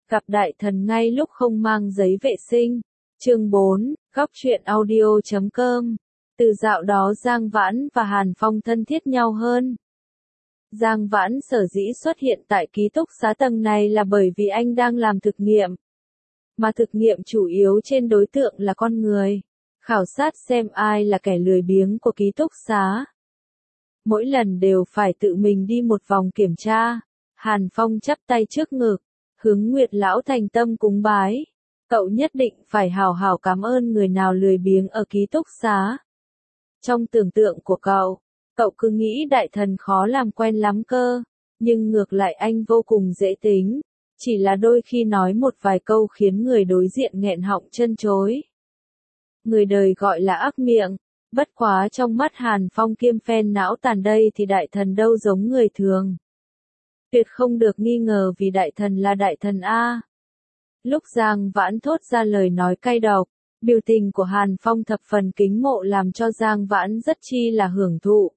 Gặp đại thần ngay lúc không mang giấy vệ sinh. Chương 4, Góc truyện audio.com. Từ dạo đó Giang Vãn và Hàn Phong thân thiết nhau hơn. Giang Vãn sở dĩ xuất hiện tại ký túc xá tầng này là bởi vì anh đang làm thực nghiệm. Mà thực nghiệm chủ yếu trên đối tượng là con người. Khảo sát xem ai là kẻ lười biếng của ký túc xá. Mỗi lần đều phải tự mình đi một vòng kiểm tra. Hàn Phong chắp tay trước ngực, hướng Nguyệt lão thành tâm cúng bái. Cậu nhất định phải hào hào cảm ơn người nào lười biếng ở ký túc xá. Trong tưởng tượng của cậu cứ nghĩ đại thần khó làm quen lắm cơ, nhưng ngược lại anh vô cùng dễ tính, chỉ là đôi khi nói một vài câu khiến người đối diện nghẹn họng chân chối. Người đời gọi là ác miệng, bất quá trong mắt Hàn Phong kiêm phen não tàn đây thì đại thần đâu giống người thường. Tuyệt không được nghi ngờ vì đại thần là đại thần A. Lúc Giang Vãn thốt ra lời nói cay độc, biểu tình của Hàn Phong thập phần kính mộ làm cho Giang Vãn rất chi là hưởng thụ.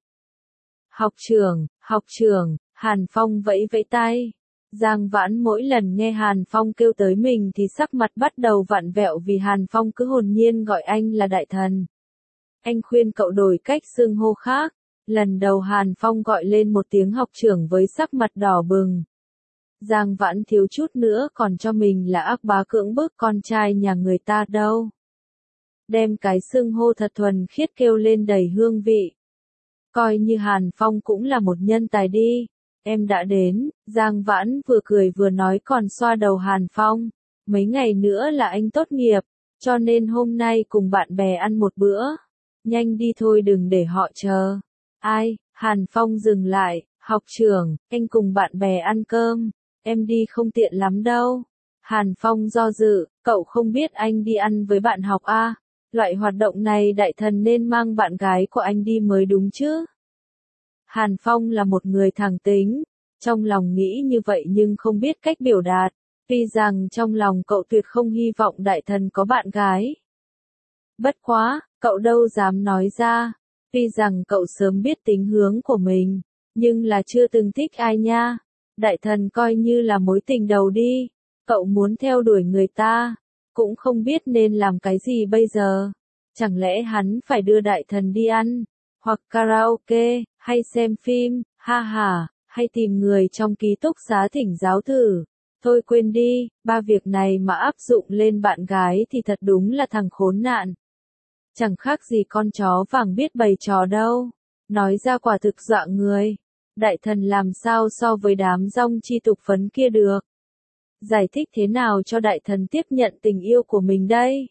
Học trưởng, Hàn Phong vẫy vẫy tay. Giang Vãn mỗi lần nghe Hàn Phong kêu tới mình thì sắc mặt bắt đầu vặn vẹo vì Hàn Phong cứ hồn nhiên gọi anh là đại thần. Anh khuyên cậu đổi cách xưng hô khác. Lần đầu Hàn Phong gọi lên một tiếng học trưởng với sắc mặt đỏ bừng. Giang Vãn thiếu chút nữa còn cho mình là ác bá cưỡng bức con trai nhà người ta đâu. Đem cái xưng hô thật thuần khiết kêu lên đầy hương vị. Coi như Hàn Phong cũng là một nhân tài đi. Em đã đến, Giang Vãn vừa cười vừa nói còn xoa đầu Hàn Phong. Mấy ngày nữa là anh tốt nghiệp, cho nên hôm nay cùng bạn bè ăn một bữa. Nhanh đi thôi đừng để họ chờ. Ai, Hàn Phong dừng lại, học trưởng, anh cùng bạn bè ăn cơm, em đi không tiện lắm đâu. Hàn Phong do dự, cậu không biết anh đi ăn với bạn học à? Loại hoạt động này đại thần nên mang bạn gái của anh đi mới đúng chứ. Hàn Phong là một người thẳng tính, trong lòng nghĩ như vậy nhưng không biết cách biểu đạt, tuy rằng trong lòng cậu tuyệt không hy vọng đại thần có bạn gái. Bất quá, cậu đâu dám nói ra, tuy rằng cậu sớm biết tính hướng của mình, nhưng là chưa từng thích ai nha. Đại thần coi như là mối tình đầu đi, cậu muốn theo đuổi người ta, cũng không biết nên làm cái gì bây giờ. Chẳng lẽ hắn phải đưa đại thần đi ăn, hoặc karaoke, hay xem phim, ha ha, hay tìm người trong ký túc xá thỉnh giáo thử. Thôi quên đi, ba việc này mà áp dụng lên bạn gái thì thật đúng là thằng khốn nạn. Chẳng khác gì con chó vàng biết bày trò đâu. Nói ra quả thực dọa người. Đại thần làm sao so với đám rong chi tục phấn kia được. Giải thích thế nào cho đại thần tiếp nhận tình yêu của mình đây?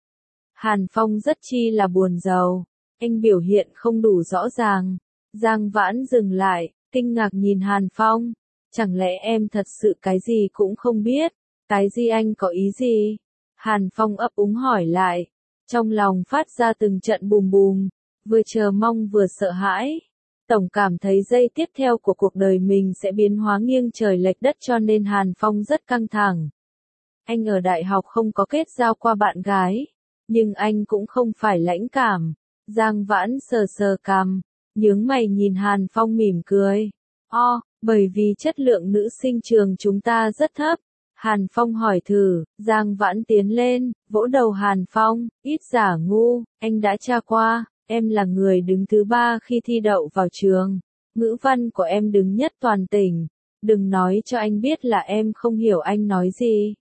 Hàn Phong rất chi là buồn rầu. Anh biểu hiện không đủ rõ ràng. Giang Vãn dừng lại, kinh ngạc nhìn Hàn Phong. Chẳng lẽ em thật sự cái gì cũng không biết? Cái gì anh có ý gì? Hàn Phong ấp úng hỏi lại. Trong lòng phát ra từng trận bùm bùm, vừa chờ mong vừa sợ hãi. Tổng cảm thấy giây tiếp theo của cuộc đời mình sẽ biến hóa nghiêng trời lệch đất cho nên Hàn Phong rất căng thẳng. Anh ở đại học không có kết giao qua bạn gái, nhưng anh cũng không phải lãnh cảm. Giang Vãn sờ sờ cằm, nhướng mày nhìn Hàn Phong mỉm cười. Bởi vì chất lượng nữ sinh trường chúng ta rất thấp. Hàn Phong hỏi thử, Giang Vãn tiến lên, vỗ đầu Hàn Phong, ít giả ngu, anh đã tra qua, em là người đứng thứ 3 khi thi đậu vào trường. Ngữ văn của em đứng nhất toàn tỉnh, đừng nói cho anh biết là em không hiểu anh nói gì.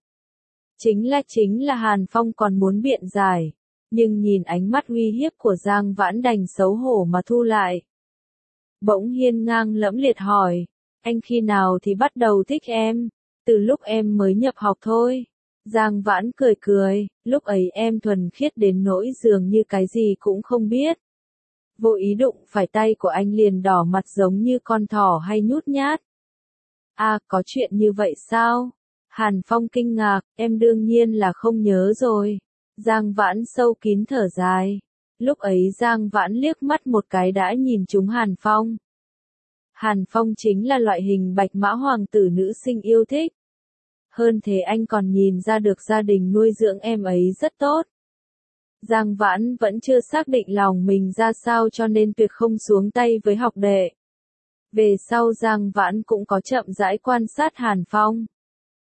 Chính là Hàn Phong còn muốn biện giải, nhưng nhìn ánh mắt uy hiếp của Giang Vãn đành xấu hổ mà thu lại. Bỗng hiên ngang lẫm liệt hỏi, anh khi nào thì bắt đầu thích em? Từ lúc em mới nhập học thôi. Giang Vãn cười cười, lúc ấy em thuần khiết đến nỗi dường như cái gì cũng không biết. Vô ý đụng phải tay của anh liền đỏ mặt giống như con thỏ hay nhút nhát. À, có chuyện như vậy sao? Hàn Phong kinh ngạc, em đương nhiên là không nhớ rồi. Giang Vãn sâu kín thở dài. Lúc ấy Giang Vãn liếc mắt một cái đã nhìn trúng Hàn Phong. Hàn Phong chính là loại hình bạch mã hoàng tử nữ sinh yêu thích. Hơn thế anh còn nhìn ra được gia đình nuôi dưỡng em ấy rất tốt. Giang Vãn vẫn chưa xác định lòng mình ra sao cho nên tuyệt không xuống tay với học đệ. Về sau Giang Vãn cũng có chậm rãi quan sát Hàn Phong.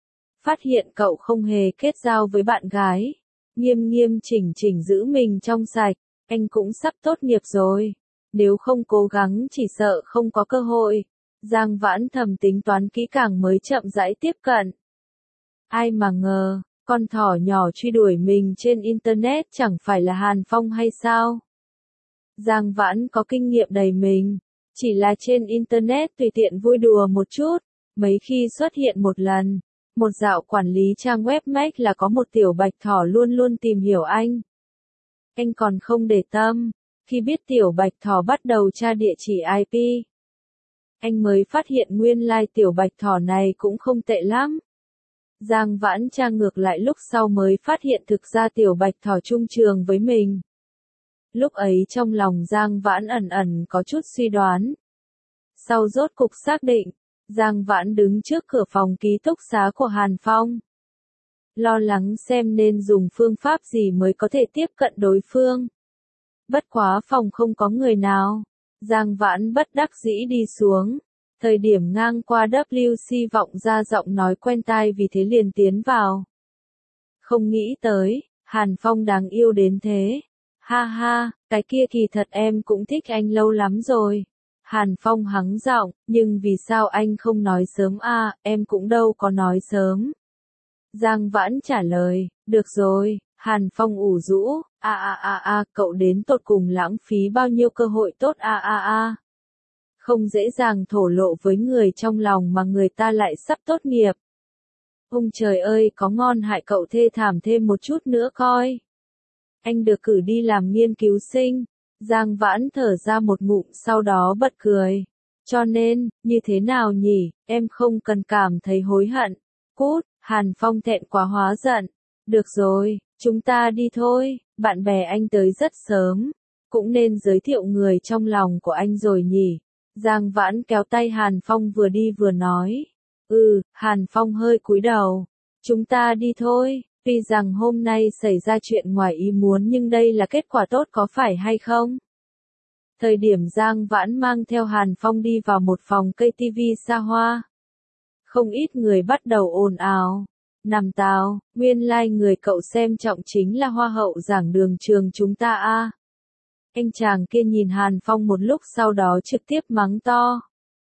Phát hiện cậu không hề kết giao với bạn gái. Nghiêm nghiêm chỉnh chỉnh giữ mình trong sạch. Anh cũng sắp tốt nghiệp rồi. Nếu không cố gắng chỉ sợ không có cơ hội. Giang Vãn thầm tính toán kỹ càng mới chậm rãi tiếp cận. Ai mà ngờ, con thỏ nhỏ truy đuổi mình trên Internet chẳng phải là Hàn Phong hay sao? Giang Vãn có kinh nghiệm đầy mình. Chỉ là trên Internet tùy tiện vui đùa một chút. Mấy khi xuất hiện một lần, một dạo quản lý trang web Mac là có một tiểu bạch thỏ luôn luôn tìm hiểu anh. Anh còn không để tâm, khi biết tiểu bạch thỏ bắt đầu tra địa chỉ IP. Anh mới phát hiện nguyên lai tiểu bạch thỏ này cũng không tệ lắm. Giang Vãn tra ngược lại lúc sau mới phát hiện thực ra tiểu bạch thỏ chung trường với mình. Lúc ấy trong lòng Giang Vãn ẩn ẩn có chút suy đoán. Sau rốt cục xác định, Giang Vãn đứng trước cửa phòng ký túc xá của Hàn Phong. Lo lắng xem nên dùng phương pháp gì mới có thể tiếp cận đối phương. Bất quá phòng không có người nào. Giang Vãn bất đắc dĩ đi xuống. Thời điểm ngang qua WC vọng ra giọng nói quen tai vì thế liền tiến vào. Không nghĩ tới, Hàn Phong đáng yêu đến thế. Ha ha, cái kia kỳ thật em cũng thích anh lâu lắm rồi. Hàn Phong hắng giọng, nhưng vì sao anh không nói sớm à, em cũng đâu có nói sớm. Giang Vãn trả lời, được rồi, Hàn Phong ủ rũ, cậu đến tột cùng lãng phí bao nhiêu cơ hội tốt Không dễ dàng thổ lộ với người trong lòng mà người ta lại sắp tốt nghiệp. Ông trời ơi có ngon hại cậu thê thảm thêm một chút nữa coi. Anh được cử đi làm nghiên cứu sinh. Giang Vãn thở ra một ngụm sau đó bật cười. Cho nên, như thế nào nhỉ, em không cần cảm thấy hối hận. Cút, Hàn Phong thẹn quá hóa giận. Được rồi, chúng ta đi thôi, bạn bè anh tới rất sớm. Cũng nên giới thiệu người trong lòng của anh rồi nhỉ. Giang Vãn kéo tay Hàn Phong vừa đi vừa nói. Hàn Phong hơi cúi đầu. Chúng ta đi thôi. Tuy rằng hôm nay xảy ra chuyện ngoài ý muốn nhưng đây là kết quả tốt có phải hay không? Thời điểm Giang Vãn mang theo Hàn Phong đi vào một phòng cây tivi xa hoa. Không ít người bắt đầu ồn ào. Nằm tào, nguyên lai người cậu xem trọng chính là hoa hậu giảng đường trường chúng ta a. Anh chàng kia nhìn Hàn Phong một lúc sau đó trực tiếp mắng to.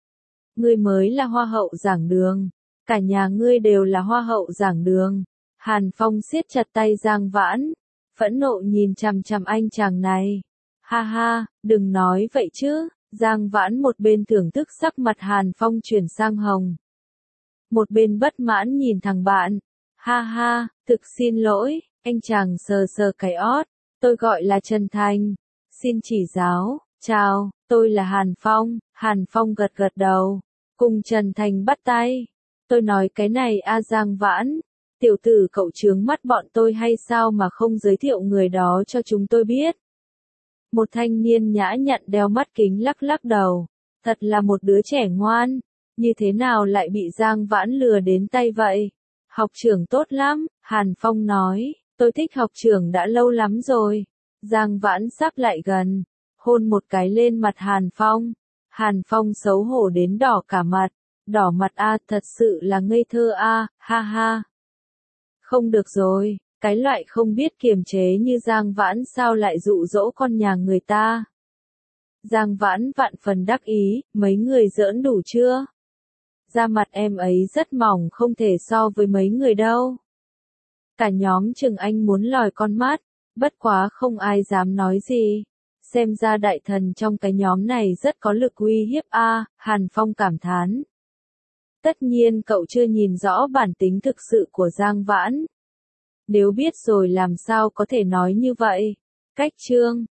Ngươi mới là hoa hậu giảng đường. Cả nhà ngươi đều là hoa hậu giảng đường. Hàn Phong siết chặt tay Giang Vãn, phẫn nộ nhìn chằm chằm anh chàng này. Ha ha, đừng nói vậy chứ. Giang Vãn một bên thưởng thức sắc mặt Hàn Phong chuyển sang hồng. Một bên bất mãn nhìn thằng bạn. Ha ha, thực xin lỗi, anh chàng sờ sờ cái ót. Tôi gọi là Trần Thành. Xin chỉ giáo, chào, tôi là Hàn Phong. Hàn Phong gật gật đầu. Cùng Trần Thành bắt tay. Tôi nói cái này Giang Vãn. Tiểu tử cậu chướng mắt bọn tôi hay sao mà không giới thiệu người đó cho chúng tôi biết. Một thanh niên nhã nhặn đeo mắt kính lắc lắc đầu. Thật là một đứa trẻ ngoan. Như thế nào lại bị Giang Vãn lừa đến tay vậy? Học trưởng tốt lắm, Hàn Phong nói. Tôi thích học trưởng đã lâu lắm rồi. Giang Vãn sắp lại gần. Hôn một cái lên mặt Hàn Phong. Hàn Phong xấu hổ đến đỏ cả mặt. Đỏ mặt thật sự là ngây thơ ha ha. Không được rồi, cái loại không biết kiềm chế như Giang Vãn sao lại dụ dỗ con nhà người ta. Giang Vãn vạn phần đắc ý, mấy người giỡn đủ chưa? Da mặt em ấy rất mỏng không thể so với mấy người đâu. Cả nhóm chừng anh muốn lòi con mắt, bất quá không ai dám nói gì. Xem ra đại thần trong cái nhóm này rất có lực uy hiếp Hàn Phong cảm thán. Tất nhiên cậu chưa nhìn rõ bản tính thực sự của Giang Vãn. Nếu biết rồi làm sao có thể nói như vậy. Cách chương